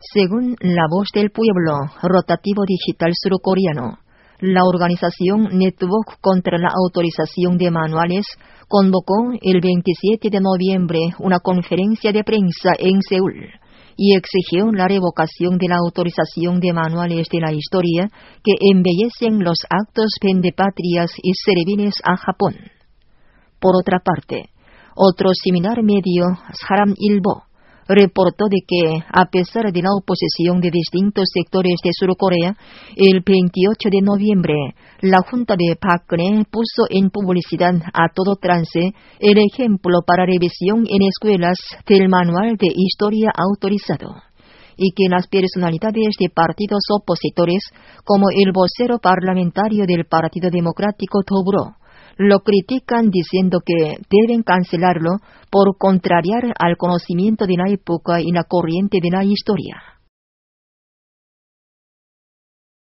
Según La Voz del Pueblo, rotativo digital surcoreano, la organización Network contra la autorización de manuales convocó el 27 de noviembre una conferencia de prensa en Seúl y exigió la revocación de la autorización de manuales de la historia que embellecen los actos pendepatrias y serviles a Japón. Por otra parte, otro similar medio, Saram-ilbo, reportó de que, a pesar de la oposición de distintos sectores de Surcorea, el 28 de noviembre, la Junta de Park Geun-hye puso en publicidad a todo trance el ejemplo para revisión en escuelas del manual de historia autorizado, y que las personalidades de partidos opositores, como el vocero parlamentario del Partido Democrático Toburo, lo critican diciendo que deben cancelarlo por contrariar al conocimiento de la época y la corriente de la historia.